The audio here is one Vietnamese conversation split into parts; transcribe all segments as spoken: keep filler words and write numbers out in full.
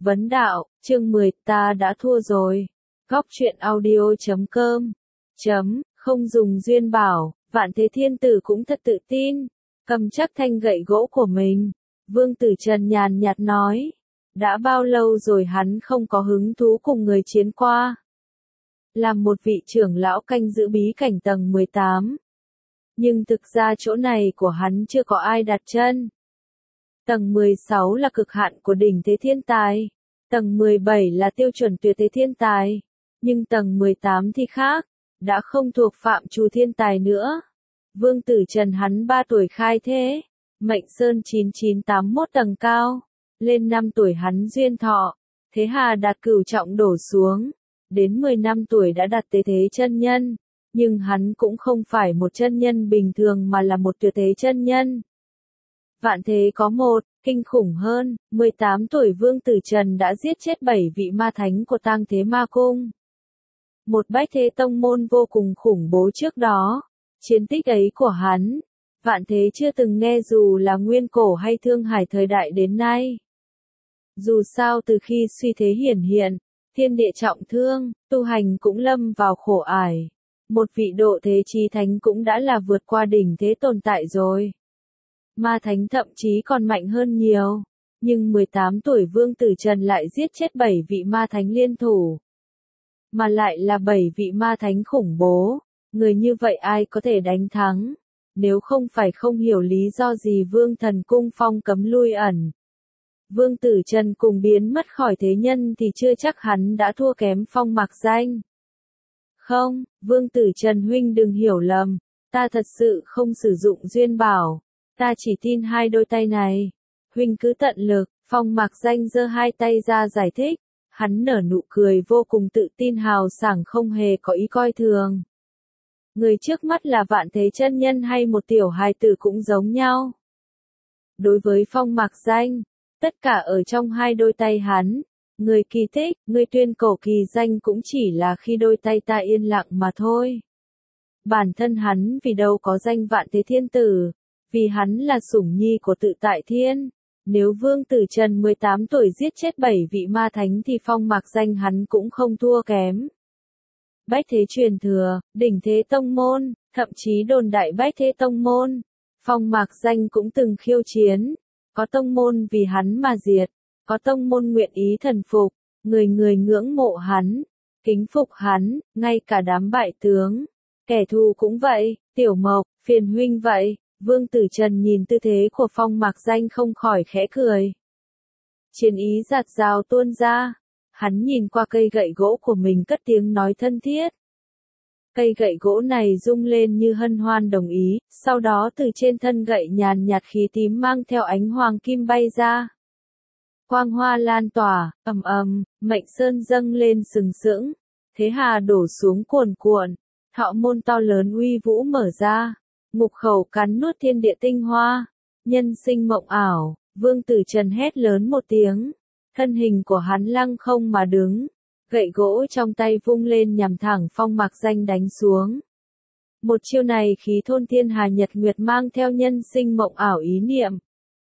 Vấn đạo, chương mười, ta đã thua rồi. Góc truyện audio chấm com chấm, không dùng duyên bảo, Vạn Thế Thiên Tử cũng thật tự tin, cầm chắc thanh gậy gỗ của mình. Vương Tử Trần nhàn nhạt nói, đã bao lâu rồi hắn không có hứng thú cùng người chiến qua. Làm một vị trưởng lão canh giữ bí cảnh tầng mười tám. Nhưng thực ra chỗ này của hắn chưa có ai đặt chân. Tầng mười sáu là cực hạn của đỉnh thế thiên tài. Tầng mười bảy là tiêu chuẩn tuyệt thế thiên tài. Nhưng tầng mười tám thì khác, đã không thuộc phạm trù thiên tài nữa. Vương Tử Trần hắn ba tuổi khai thế, mệnh sơn chín chín tám mốt tầng cao, lên năm tuổi hắn duyên thọ, thế hà đạt cửu trọng đổ xuống, đến mười năm tuổi đã đạt tế thế chân nhân, nhưng hắn cũng không phải một chân nhân bình thường mà là một tuyệt thế chân nhân. Vạn thế có một, kinh khủng hơn, mười tám tuổi Vương Tử Trần đã giết chết bảy vị ma thánh của Tang Thế Ma Cung. Một bách thế tông môn vô cùng khủng bố trước đó, chiến tích ấy của hắn, vạn thế chưa từng nghe dù là nguyên cổ hay thương hải thời đại đến nay. Dù sao từ khi suy thế hiển hiện, thiên địa trọng thương, tu hành cũng lâm vào khổ ải. Một vị độ thế chí thánh cũng đã là vượt qua đỉnh thế tồn tại rồi. Ma thánh thậm chí còn mạnh hơn nhiều. Nhưng mười tám tuổi Vương Tử Trần lại giết chết bảy vị ma thánh liên thủ. Mà lại là bảy vị ma thánh khủng bố. Người như vậy ai có thể đánh thắng? Nếu không phải không hiểu lý do gì Vương Thần Cung phong cấm lui ẩn. Vương Tử Trần cùng biến mất khỏi thế nhân thì chưa chắc hắn đã thua kém Phong Mạc Danh. Không, Vương Tử Trần huynh đừng hiểu lầm, ta thật sự không sử dụng duyên bảo, ta chỉ tin hai đôi tay này. Huynh cứ tận lực, Phong Mạc Danh giơ hai tay ra giải thích, hắn nở nụ cười vô cùng tự tin hào sảng không hề có ý coi thường. Người trước mắt là Vạn Thế chân nhân hay một tiểu hài tử cũng giống nhau. Đối với Phong Mạc Danh, tất cả ở trong hai đôi tay hắn. Người kỳ tích, người tuyên cổ kỳ danh cũng chỉ là khi đôi tay ta yên lặng mà thôi. Bản thân hắn vì đâu có danh Vạn Thế Thiên Tử, vì hắn là sủng nhi của tự tại thiên. Nếu Vương Tử Trần mười tám tuổi giết chết bảy vị ma thánh thì Phong Mạc Danh hắn cũng không thua kém. Bách Thế truyền thừa, đỉnh thế tông môn, thậm chí đồn đại Bách Thế tông môn. Phong Mạc Danh cũng từng khiêu chiến, có tông môn vì hắn mà diệt. Có tông môn nguyện ý thần phục, người người ngưỡng mộ hắn, kính phục hắn, ngay cả đám bại tướng. Kẻ thù cũng vậy, Tiểu Mộc, phiền huynh vậy. Vương Tử Trần nhìn tư thế của Phong Mạc Danh không khỏi khẽ cười. Chiến ý giạt rào tuôn ra, hắn nhìn qua cây gậy gỗ của mình cất tiếng nói thân thiết. Cây gậy gỗ này rung lên như hân hoan đồng ý, sau đó từ trên thân gậy nhàn nhạt khí tím mang theo ánh hoàng kim bay ra. Quang hoa lan tỏa, ầm ầm, mệnh sơn dâng lên sừng sững, thế hà đổ xuống cuồn cuộn, thọ môn to lớn uy vũ mở ra, ngục khẩu cắn nuốt thiên địa tinh hoa, nhân sinh mộng ảo, Vương Tử Trần hét lớn một tiếng, thân hình của hắn lăng không mà đứng, gậy gỗ trong tay vung lên nhằm thẳng Phong Mạc Danh đánh xuống. Một chiêu này khí thôn thiên hà nhật nguyệt mang theo nhân sinh mộng ảo ý niệm.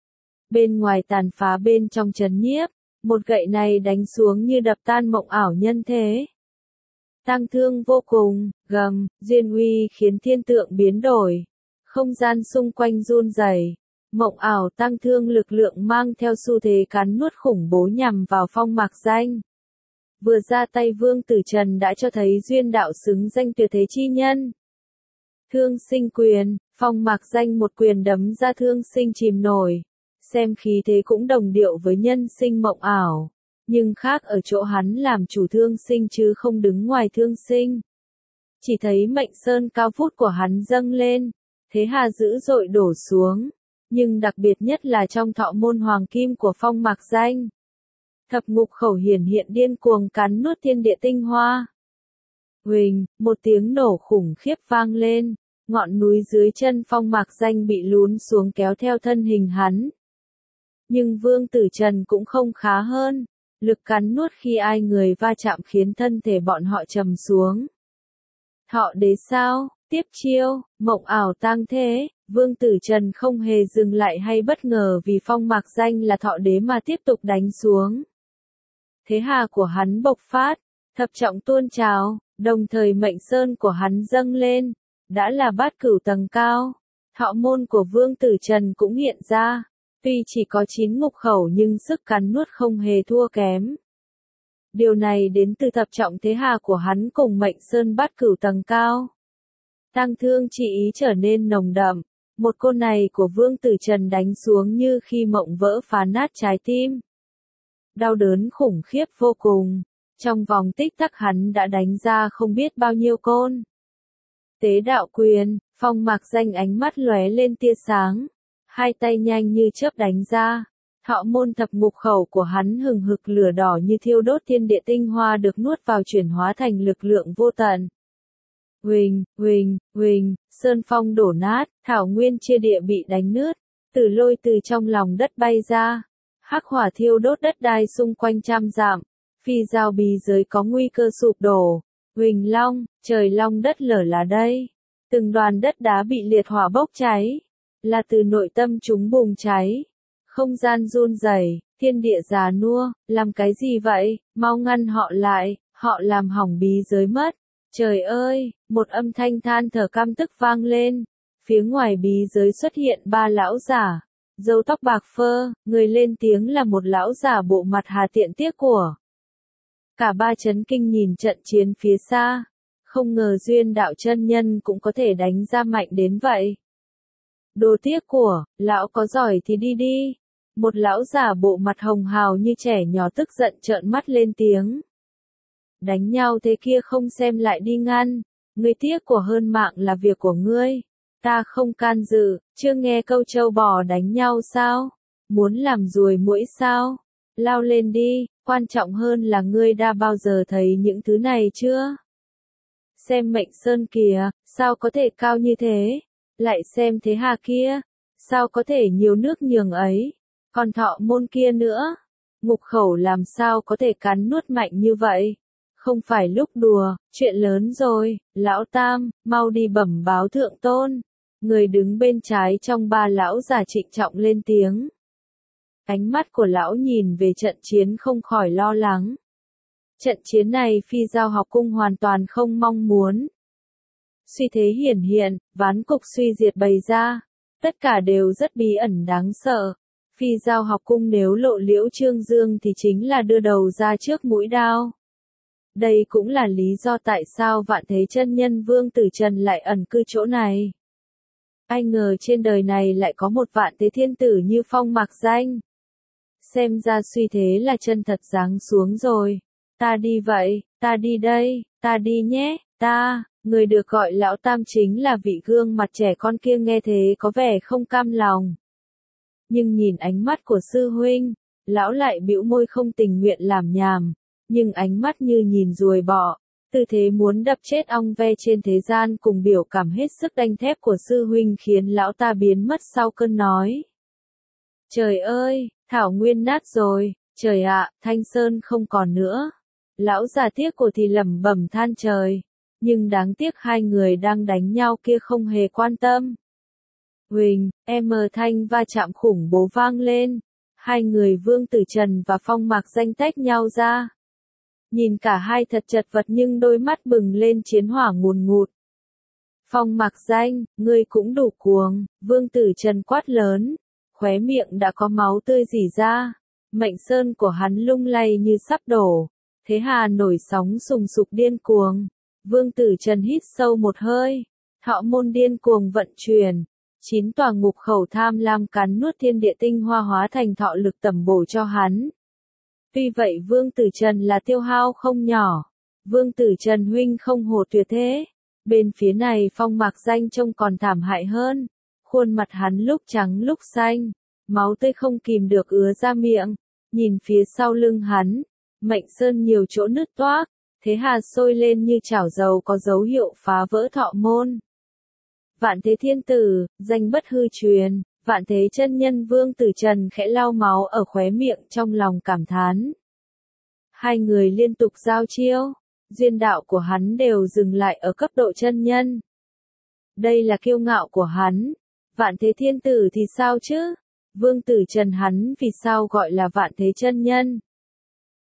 Bên ngoài tàn phá bên trong trấn nhiếp, một gậy này đánh xuống như đập tan mộng ảo nhân thế. Tăng thương vô cùng, gầm, duyên uy khiến thiên tượng biến đổi, không gian xung quanh run rẩy, mộng ảo tăng thương lực lượng mang theo xu thế cắn nuốt khủng bố nhằm vào Phong Mạc Danh. Vừa ra tay Vương Tử Trần đã cho thấy duyên đạo xứng danh tuyệt thế chi nhân. Thương sinh quyền, Phong Mạc Danh một quyền đấm ra thương sinh chìm nổi. Xem khí thế cũng đồng điệu với nhân sinh mộng ảo, nhưng khác ở chỗ hắn làm chủ thương sinh chứ không đứng ngoài thương sinh. Chỉ thấy mệnh sơn cao vút của hắn dâng lên, thế hà dữ dội đổ xuống, nhưng đặc biệt nhất là trong thọ môn hoàng kim của Phong Mạc Danh. Thập ngục khẩu hiển hiện điên cuồng cắn nuốt thiên địa tinh hoa. Huỳnh, một tiếng nổ khủng khiếp vang lên, ngọn núi dưới chân Phong Mạc Danh bị lún xuống kéo theo thân hình hắn. Nhưng Vương Tử Trần cũng không khá hơn, lực cắn nuốt khi ai người va chạm khiến thân thể bọn họ trầm xuống. Thọ đế sao, tiếp chiêu, mộng ảo tang thế, Vương Tử Trần không hề dừng lại hay bất ngờ vì Phong Mạc Danh là thọ đế mà tiếp tục đánh xuống. thế hà của hắn bộc phát, thập trọng tuôn trào, đồng thời mệnh sơn của hắn dâng lên, đã là bát cửu tầng cao. Thọ môn của Vương Tử Trần cũng hiện ra, tuy chỉ có chín ngục khẩu nhưng sức cắn nuốt không hề thua kém. Điều này đến từ thập trọng thế hà của hắn cùng mệnh sơn bát cửu tầng cao. Tang thương chi ý trở nên nồng đậm, một côn này của Vương Tử Trần đánh xuống như khi mộng vỡ phá nát trái tim. Đau đớn khủng khiếp vô cùng, trong vòng tích tắc hắn đã đánh ra không biết bao nhiêu côn. Tế đạo quyền, Phong Mạc Danh ánh mắt lóe lên tia sáng, hai tay nhanh như chớp đánh ra. Thọ môn thập ngục khẩu của hắn hừng hực lửa đỏ như thiêu đốt thiên địa tinh hoa được nuốt vào chuyển hóa thành lực lượng vô tận. Huỳnh, huỳnh, huỳnh, sơn phong đổ nát, thảo nguyên chia địa bị đánh nứt, tử lôi từ trong lòng đất bay ra, hắc hỏa thiêu đốt đất đai xung quanh trăm dặm, phi giao bí giới có nguy cơ sụp đổ. Huỳnh long, trời long đất lở là đây. Từng đoàn đất đá bị liệt hỏa bốc cháy, là từ nội tâm chúng bùng cháy. Không gian run rẩy, thiên địa già nua, làm cái gì vậy, mau ngăn họ lại, họ làm hỏng bí giới mất. Trời ơi, một âm thanh than thở căm tức vang lên, phía ngoài bí giới xuất hiện ba lão giả, râu tóc bạc phơ, người lên tiếng là một lão giả bộ mặt hà tiện tiếc của. Cả ba chấn kinh nhìn trận chiến phía xa, không ngờ duyên đạo chân nhân cũng có thể đánh ra mạnh đến vậy. Đồ tiếc của, lão có giỏi thì đi đi. Một lão giả bộ mặt hồng hào như trẻ nhỏ tức giận trợn mắt lên tiếng. Đánh nhau thế kia không xem lại đi ngăn, ngươi tiếc của hơn mạng là việc của ngươi. Ta không can dự, chưa nghe câu trâu bò đánh nhau sao? Muốn làm ruồi muỗi sao? Lao lên đi, quan trọng hơn là ngươi đã bao giờ thấy những thứ này chưa? Xem mệnh sơn kìa, sao có thể cao như thế? Lại xem thế hà kia, sao có thể nhiều nước nhường ấy? Còn thọ môn kia nữa, ngục khẩu làm sao có thể cắn nuốt mạnh như vậy? Không phải lúc đùa, chuyện lớn rồi, lão tam, mau đi bẩm báo thượng tôn. Người đứng bên trái trong ba lão già trịnh trọng lên tiếng. Ánh mắt của lão nhìn về trận chiến không khỏi lo lắng. Trận chiến này Phi Giao học cung hoàn toàn không mong muốn. Suy thế hiển hiện, ván cục suy diệt bày ra, tất cả đều rất bí ẩn đáng sợ. Phi Giao học cung nếu lộ liễu Trương Dương thì chính là đưa đầu ra trước mũi đao. Đây cũng là lý do tại sao Vạn Thế Chân Nhân Vương Tử Trần lại ẩn cư chỗ này. Ai ngờ trên đời này lại có một Vạn Thế Thiên Tử như Phong Mạc Danh. Xem ra suy thế là chân thật giáng xuống rồi. Ta đi vậy, ta đi đây, ta đi nhé, ta, người được gọi lão tam chính là vị gương mặt trẻ con kia nghe thế có vẻ không cam lòng. Nhưng nhìn ánh mắt của sư huynh, lão lại bĩu môi không tình nguyện làm nhảm, nhưng ánh mắt như nhìn ruồi bọ, tư thế muốn đập chết ong ve trên thế gian cùng biểu cảm hết sức đanh thép của sư huynh khiến lão ta biến mất sau cơn nói. Trời ơi, thảo nguyên nát rồi, trời ạ, Thanh Sơn không còn nữa. Lão già tiếc của thì lẩm bẩm than trời, nhưng đáng tiếc hai người đang đánh nhau kia không hề quan tâm. Huỳnh, em thanh va chạm khủng bố vang lên, hai người Vương Tử Trần và Phong Mạc Danh tách nhau ra. Nhìn cả hai thật chật vật nhưng đôi mắt bừng lên chiến hỏa ngùn ngụt. Phong Mạc Danh, ngươi cũng đủ cuồng, Vương Tử Trần quát lớn, khóe miệng đã có máu tươi rỉ ra, mệnh sơn của hắn lung lay như sắp đổ. Thế hà nổi sóng sùng sục điên cuồng, Vương Tử Trần hít sâu một hơi, thọ môn điên cuồng vận chuyển, chín tòa ngục khẩu tham lam cắn nuốt thiên địa tinh hoa hóa thành thọ lực tẩm bổ cho hắn. Tuy vậy Vương Tử Trần là tiêu hao không nhỏ, Vương Tử Trần huynh không hổ tuyệt thế, bên phía này Phong Mạc Danh trông còn thảm hại hơn, khuôn mặt hắn lúc trắng lúc xanh, máu tươi không kìm được ứa ra miệng, nhìn phía sau lưng hắn. Mệnh sơn nhiều chỗ nứt toác, thế hà sôi lên như chảo dầu có dấu hiệu phá vỡ thọ môn. Vạn Thế Thiên Tử, danh bất hư truyền, Vạn Thế Chân Nhân Vương Tử Trần khẽ lau máu ở khóe miệng trong lòng cảm thán. Hai người liên tục giao chiêu, duyên đạo của hắn đều dừng lại ở cấp độ chân nhân. Đây là kiêu ngạo của hắn, Vạn Thế Thiên Tử thì sao chứ? Vương Tử Trần hắn vì sao gọi là Vạn Thế Chân Nhân?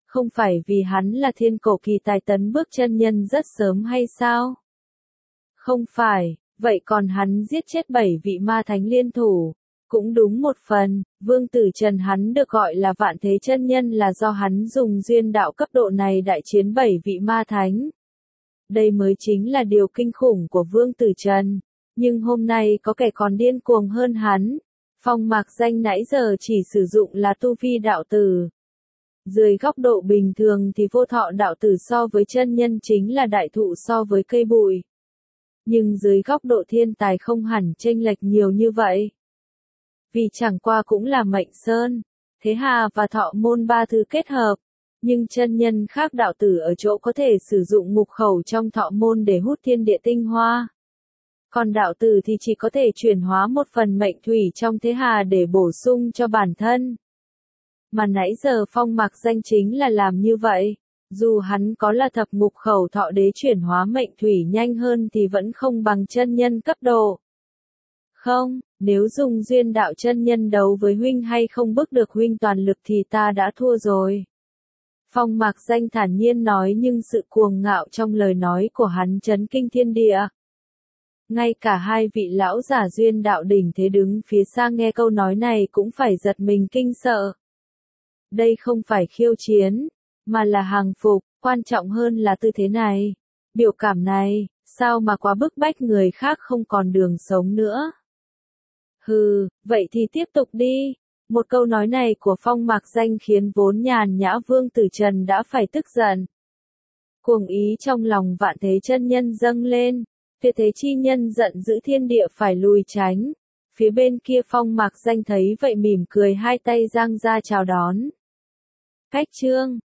Không phải vì hắn là thiên cổ kỳ tài tấn bước chân nhân rất sớm hay sao? Không phải, vậy còn hắn giết chết bảy vị ma thánh liên thủ. Cũng đúng một phần, Vương Tử Trần hắn được gọi là vạn thế chân nhân là do hắn dùng duyên đạo cấp độ này đại chiến bảy vị ma thánh. Đây mới chính là điều kinh khủng của Vương Tử Trần. Nhưng hôm nay có kẻ còn điên cuồng hơn hắn. Phong Mạc Danh nãy giờ chỉ sử dụng là tu vi đạo tử. Dưới góc độ bình thường thì vô thọ đạo tử so với chân nhân chính là đại thụ so với cây bụi. Nhưng dưới góc độ thiên tài không hẳn chênh lệch nhiều như vậy. Vì chẳng qua cũng là mệnh sơn, thế hà và thọ môn ba thứ kết hợp. Nhưng chân nhân khác đạo tử ở chỗ có thể sử dụng mục khẩu trong thọ môn để hút thiên địa tinh hoa. Còn đạo tử thì chỉ có thể chuyển hóa một phần mệnh thủy trong thế hà để bổ sung cho bản thân. Mà nãy giờ Phong Mạc Danh chính là làm như vậy. Dù hắn có là thập ngục khẩu thọ đế chuyển hóa mệnh thủy nhanh hơn thì vẫn không bằng chân nhân cấp độ. Không, nếu dùng duyên đạo chân nhân đấu với huynh hay không bức được huynh toàn lực thì ta đã thua rồi. Phong Mạc Danh thản nhiên nói, nhưng sự cuồng ngạo trong lời nói của hắn chấn kinh thiên địa. Ngay cả hai vị lão giả duyên đạo đỉnh thế đứng phía xa nghe câu nói này cũng phải giật mình kinh sợ. Đây không phải khiêu chiến, mà là hàng phục, quan trọng hơn là tư thế này. Biểu cảm này, sao mà quá bức bách người khác không còn đường sống nữa. Hừ, vậy thì tiếp tục đi. Một câu nói này của Phong Mạc Danh khiến vốn nhàn nhã Vương Tử Trần đã phải tức giận. Cuồng ý trong lòng vạn thế chân nhân dâng lên. Phía thế chi nhân giận dữ thiên địa phải lùi tránh. Phía bên kia Phong Mạc Danh thấy vậy mỉm cười hai tay giang ra chào đón. Cách chương